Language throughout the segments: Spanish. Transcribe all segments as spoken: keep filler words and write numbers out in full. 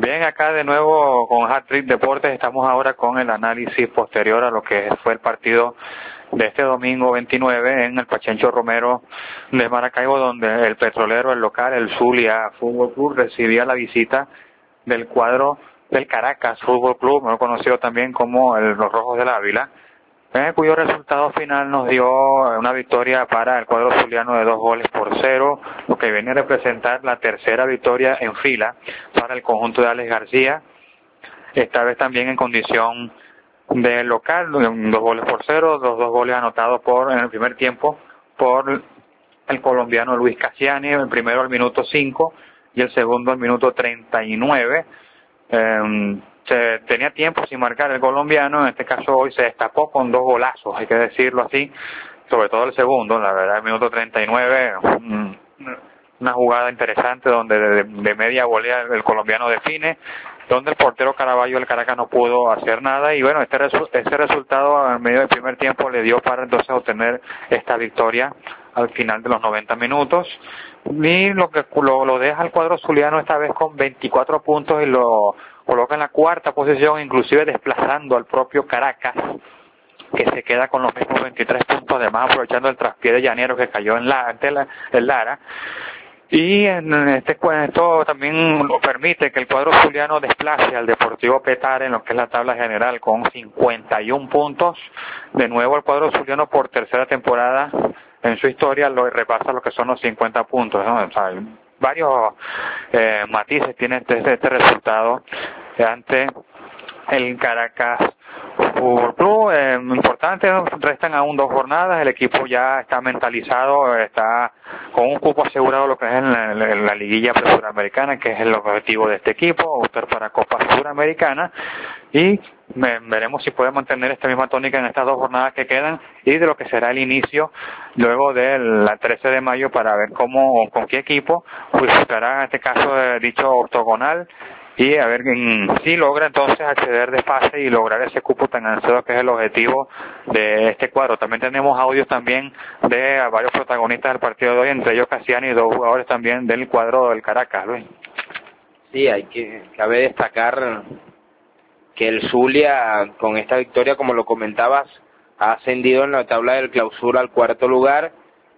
Bien, acá de nuevo con Hat-Trick Deportes, estamos ahora con el análisis posterior a lo que fue el partido de este domingo veintinueve en el Pachencho Romero de Maracaibo, donde el petrolero, el local, el Zulia Fútbol Club, recibía la visita del cuadro del Caracas Fútbol Club, mejor conocido también como el, los Rojos del Ávila, eh, cuyo resultado final nos dio una victoria para el cuadro zuliano de dos goles por cero, lo que viene a representar la tercera victoria en fila para el conjunto de Alex García, esta vez también en condición de local, dos goles por cero, los dos goles anotados por en el primer tiempo por el colombiano Luis Cassiani, el primero al minuto cinco y el segundo al minuto treinta y nueve. Eh, se tenía tiempo sin marcar el colombiano, en este caso hoy se destapó con dos golazos, hay que decirlo así, sobre todo el segundo, la verdad, el minuto treinta y nueve, una jugada interesante donde de, de media volea el colombiano define, donde el portero Caraballo del Caracas no pudo hacer nada, y bueno, este, resu este resultado en medio del primer tiempo le dio para entonces obtener esta victoria al final de los noventa minutos, y lo que lo, lo deja el cuadro zuliano esta vez con veinticuatro puntos y lo coloca en la cuarta posición, inclusive desplazando al propio Caracas, que se queda con los mismos veintitrés puntos, además aprovechando el traspié de Llanero que cayó en la, ante la, en Lara. Y en este esto también lo permite que el cuadro zuliano desplace al Deportivo Petare en lo que es la tabla general con cincuenta y un puntos. De nuevo el cuadro zuliano por tercera temporada en su historia lo repasa lo que son los cincuenta puntos, ¿no? O sea, varios eh, matices tiene este, este resultado ante el Caracas Fútbol Club. Eh, importante, restan aún dos jornadas, el equipo ya está mentalizado, está con un cupo asegurado lo que es en la, en la liguilla suramericana, que es el objetivo de este equipo, optar para Copa Suramericana, y me, veremos si puede mantener esta misma tónica en estas dos jornadas que quedan y de lo que será el inicio luego del trece de mayo para ver cómo, con qué equipo disputará en este caso de dicho octogonal, y a ver si logra entonces acceder de fase y lograr ese cupo tan ansiado que es el objetivo de este cuadro. También tenemos audios también de varios protagonistas del partido de hoy, entre ellos Cassiani y dos jugadores también del cuadro del Caracas, Luis. Sí, hay que cabe destacar que el Zulia con esta victoria, como lo comentabas, ha ascendido en la tabla del clausura al cuarto lugar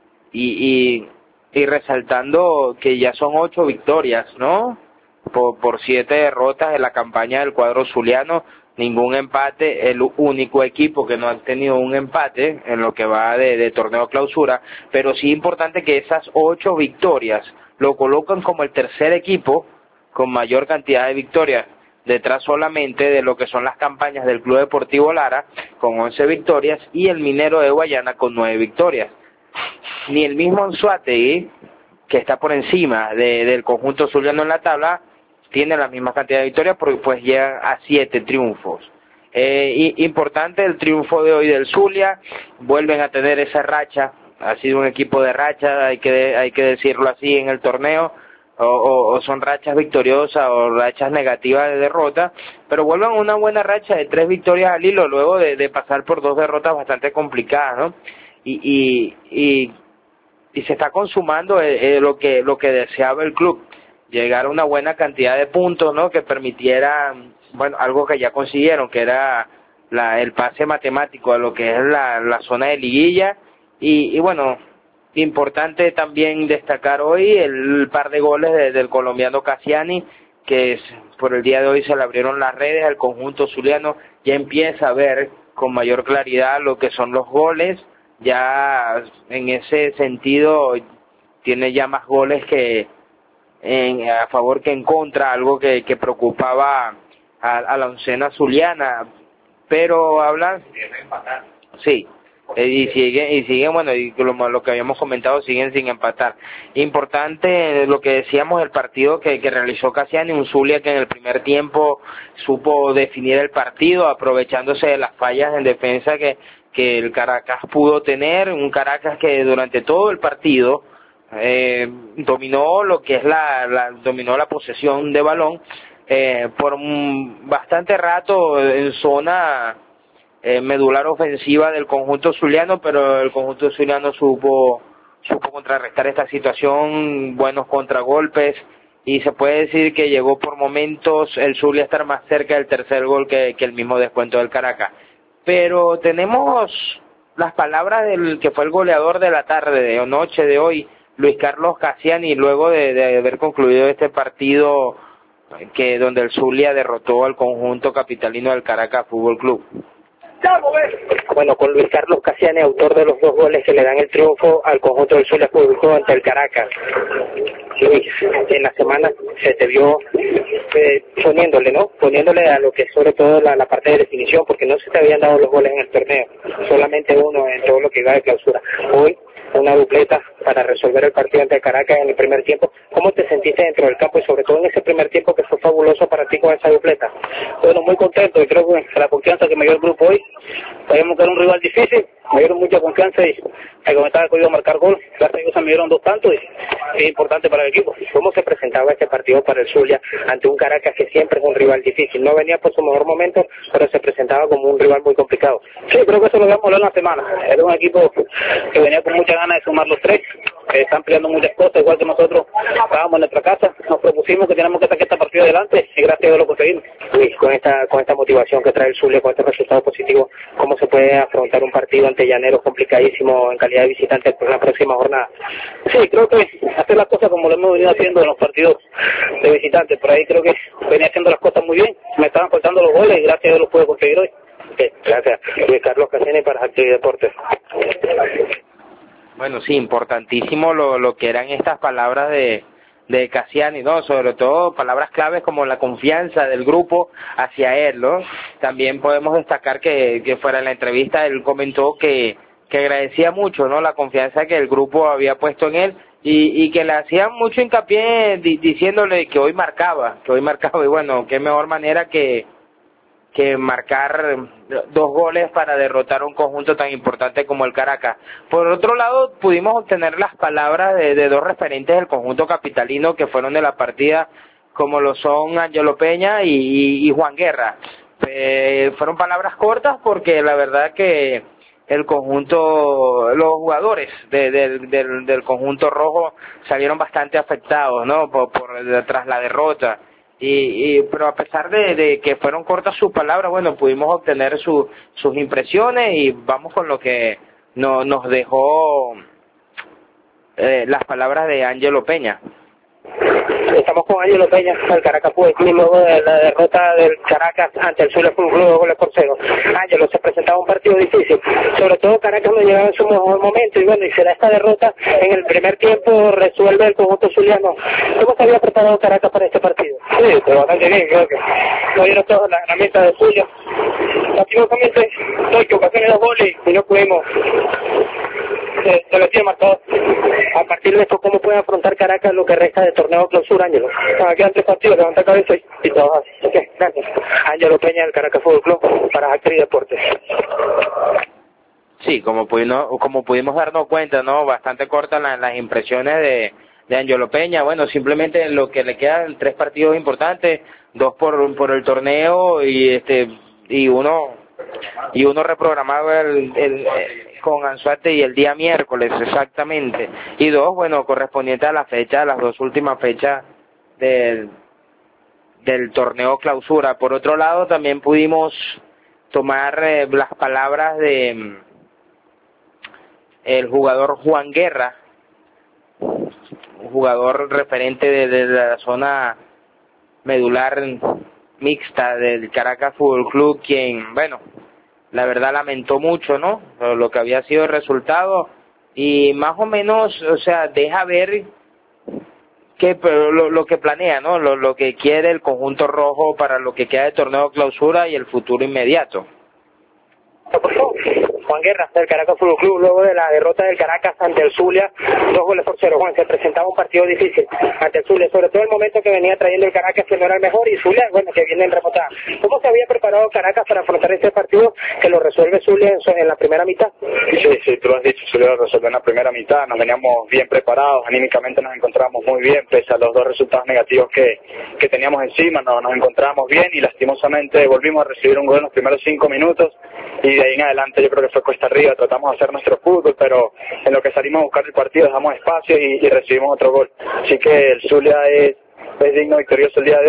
y, y, y resaltando que ya son ocho victorias, ¿no? Por, por siete derrotas en la campaña del cuadro zuliano, ningún empate, el único equipo que no ha tenido un empate en lo que va de, de torneo clausura, pero sí importante que esas ocho victorias lo colocan como el tercer equipo con mayor cantidad de victorias, detrás solamente de lo que son las campañas del Club Deportivo Lara con once victorias y el Minero de Guayana con nueve victorias. Ni el mismo Anzoátegui, que está por encima de, del conjunto zuliano en la tabla, tiene la misma cantidad de victorias porque pues llegan a siete triunfos. Eh, y, importante el triunfo de hoy del Zulia, vuelven a tener esa racha, ha sido un equipo de racha, hay que hay que decirlo así en el torneo, o, o, o son rachas victoriosas o rachas negativas de derrota, pero vuelven a una buena racha de tres victorias al hilo luego de, de pasar por dos derrotas bastante complicadas, ¿no? Y, y, y, y se está consumando eh, eh, lo que lo que deseaba el club, llegar a una buena cantidad de puntos, ¿no? Que permitiera, bueno, algo que ya consiguieron, que era la, el pase matemático a lo que es la, la zona de liguilla, y, y bueno, importante también destacar hoy el par de goles de, del colombiano Cassiani, que es, por el día de hoy se le abrieron las redes al conjunto zuliano, ya empieza a ver con mayor claridad lo que son los goles, ya en ese sentido tiene ya más goles que en, a favor que en contra, algo que, que preocupaba a, a la oncena zuliana, pero hablan, sí, eh, y siguen, y siguen, bueno, y lo, lo que habíamos comentado, siguen sin empatar. Importante lo que decíamos, el partido que, que realizó Cassiani, un Zulia que en el primer tiempo supo definir el partido, aprovechándose de las fallas en defensa que, que el Caracas pudo tener, un Caracas que durante todo el partido Eh, dominó lo que es la, la dominó la posesión de balón eh, por un, bastante rato en zona eh, medular ofensiva del conjunto zuliano, pero el conjunto zuliano supo supo contrarrestar esta situación, buenos contragolpes y se puede decir que llegó por momentos el Zulia a estar más cerca del tercer gol que, que el mismo descuento del Caracas. Pero tenemos las palabras del que fue el goleador de la tarde de noche de hoy, Luis Carlos Cassiani, luego de, de haber concluido este partido que donde el Zulia derrotó al conjunto capitalino del Caracas Fútbol Club. Bueno, con Luis Carlos Cassiani, autor de los dos goles que le dan el triunfo al conjunto del Zulia Fútbol Club ante el Caracas. Luis, en la semana se te vio eh, poniéndole, ¿no? Poniéndole a lo que es sobre todo la, la parte de definición, porque no se te habían dado los goles en el torneo, solamente uno en todo lo que iba de clausura. Hoy, una dupleta para resolver el partido ante el Caracas en el primer tiempo. ¿Cómo te sentiste dentro del campo y sobre todo en ese primer tiempo que fue fabuloso para ti con esa dupleta? Bueno, muy contento y creo que la confianza que me dio el grupo hoy, sabíamos que era un rival difícil, me dieron mucha confianza y al comenzar he podido marcar gol, gracias a Dios me dieron dos tantos y es importante para el equipo. ¿Cómo se presentaba este partido para el Zulia ante un Caracas que siempre es un rival difícil? No venía por su mejor momento, pero se presentaba como un rival muy complicado. Sí, creo que eso lo vamos a hablar en la semana. Era un equipo que venía con muchas ganas de sumar los tres, eh, están peleando muchas cosas, igual que nosotros estábamos en nuestra casa, nos propusimos que teníamos que sacar esta partida adelante y gracias a Dios lo conseguimos. Luis, con esta, con esta motivación que trae el Zulia, con este resultado positivo, ¿cómo se puede afrontar un partido ante Llaneros complicadísimo en calidad de visitante por la próxima jornada? Sí, creo que hacer las cosas como lo hemos venido haciendo en los partidos de visitantes, por ahí creo que venía haciendo las cosas muy bien, me estaban faltando los goles y gracias a Dios los pude conseguir hoy. Okay, gracias. Luis Carlos Cassiani para Actividad Deportes. Bueno, sí, importantísimo lo, lo que eran estas palabras de, de Cassiani, ¿no? Sobre todo palabras claves como la confianza del grupo hacia él, ¿no? También podemos destacar que, que fuera en la entrevista él comentó que, que agradecía mucho, ¿no? La confianza que el grupo había puesto en él y, y que le hacían mucho hincapié di, diciéndole que hoy marcaba, que hoy marcaba y bueno, qué mejor manera que que marcar dos goles para derrotar un conjunto tan importante como el Caracas. Por otro lado, pudimos obtener las palabras de, de dos referentes del conjunto capitalino que fueron de la partida, como lo son Ángelo Peña y, y, y Juan Guerra. Eh, fueron palabras cortas porque la verdad que el conjunto, los jugadores de, de, del, del conjunto rojo salieron bastante afectados, ¿no? Por, por tras la derrota. Y, y pero a pesar de, de que fueron cortas sus palabras, bueno, pudimos obtener su, sus impresiones y vamos con lo que no, nos dejó eh, las palabras de Ángelo Peña. Estamos con Ángelo Peña, el Caracas Fútbol Club, luego de la derrota del Caracas ante el Zulia Fútbol Club, dos goles por cero. Ángelo, se presentaba un partido difícil, sobre todo Caracas no llegaba en su mejor momento y bueno, y será esta derrota en el primer tiempo resuelve el conjunto zuliano. ¿Cómo se había preparado Caracas para este partido? Sí, pero bastante bien, creo que no dieron toda la herramienta de Zulia. Lastimosamente, no equivocaciones dos goles y no pudimos se, se metía marcado. A partir de esto, ¿cómo puede afrontar Caracas lo que resta de torneo clausura, Ángelo? Ah, quedan tres partidos, levantar cabeza y, y trabajar. Ok, gracias. Ángelo Peña del Caracas Fútbol Club para Actividad Deportes. Sí, como pudimos, como pudimos darnos cuenta, ¿no? Bastante cortas las, las impresiones de, de Ángelo Peña. Bueno, simplemente lo que le quedan tres partidos importantes, dos por, por el torneo y este y uno y uno reprogramado el, el, el con Anzuate y el día miércoles exactamente, y dos, bueno, correspondiente a la fecha, las dos últimas fechas del del torneo clausura. Por otro lado, también pudimos tomar eh, las palabras de mm, el jugador Juan Guerra, un jugador referente de, de la zona medular mixta del Caracas Fútbol Club, quien, bueno, la verdad lamentó mucho, ¿no? Lo que había sido el resultado y más o menos, o sea, deja ver que lo, lo que planea, ¿no? Lo, lo que quiere el conjunto rojo para lo que queda de torneo clausura y el futuro inmediato. Juan Guerra del Caracas Fútbol Club, luego de la derrota del Caracas ante el Zulia, dos goles por cero. Juan, se presentaba un partido difícil ante el Zulia, sobre todo el momento que venía trayendo el Caracas, que no era el mejor, y Zulia, bueno, que viene en remontada. ¿Cómo se había preparado Caracas para afrontar este partido que lo resuelve Zulia en, su, en la primera mitad? Sí, sí, tú lo has dicho, Zulia lo resolvió en la primera mitad, nos veníamos bien preparados, anímicamente nos encontrábamos muy bien, pese a los dos resultados negativos que, que teníamos encima, no, nos encontrábamos bien y lastimosamente volvimos a recibir un gol en los primeros cinco minutos y de ahí en adelante yo creo que fue cuesta arriba, tratamos de hacer nuestro fútbol, pero en lo que salimos a buscar el partido dejamos espacio y, y recibimos otro gol. Así que el Zulia es es digno victorioso el día de hoy.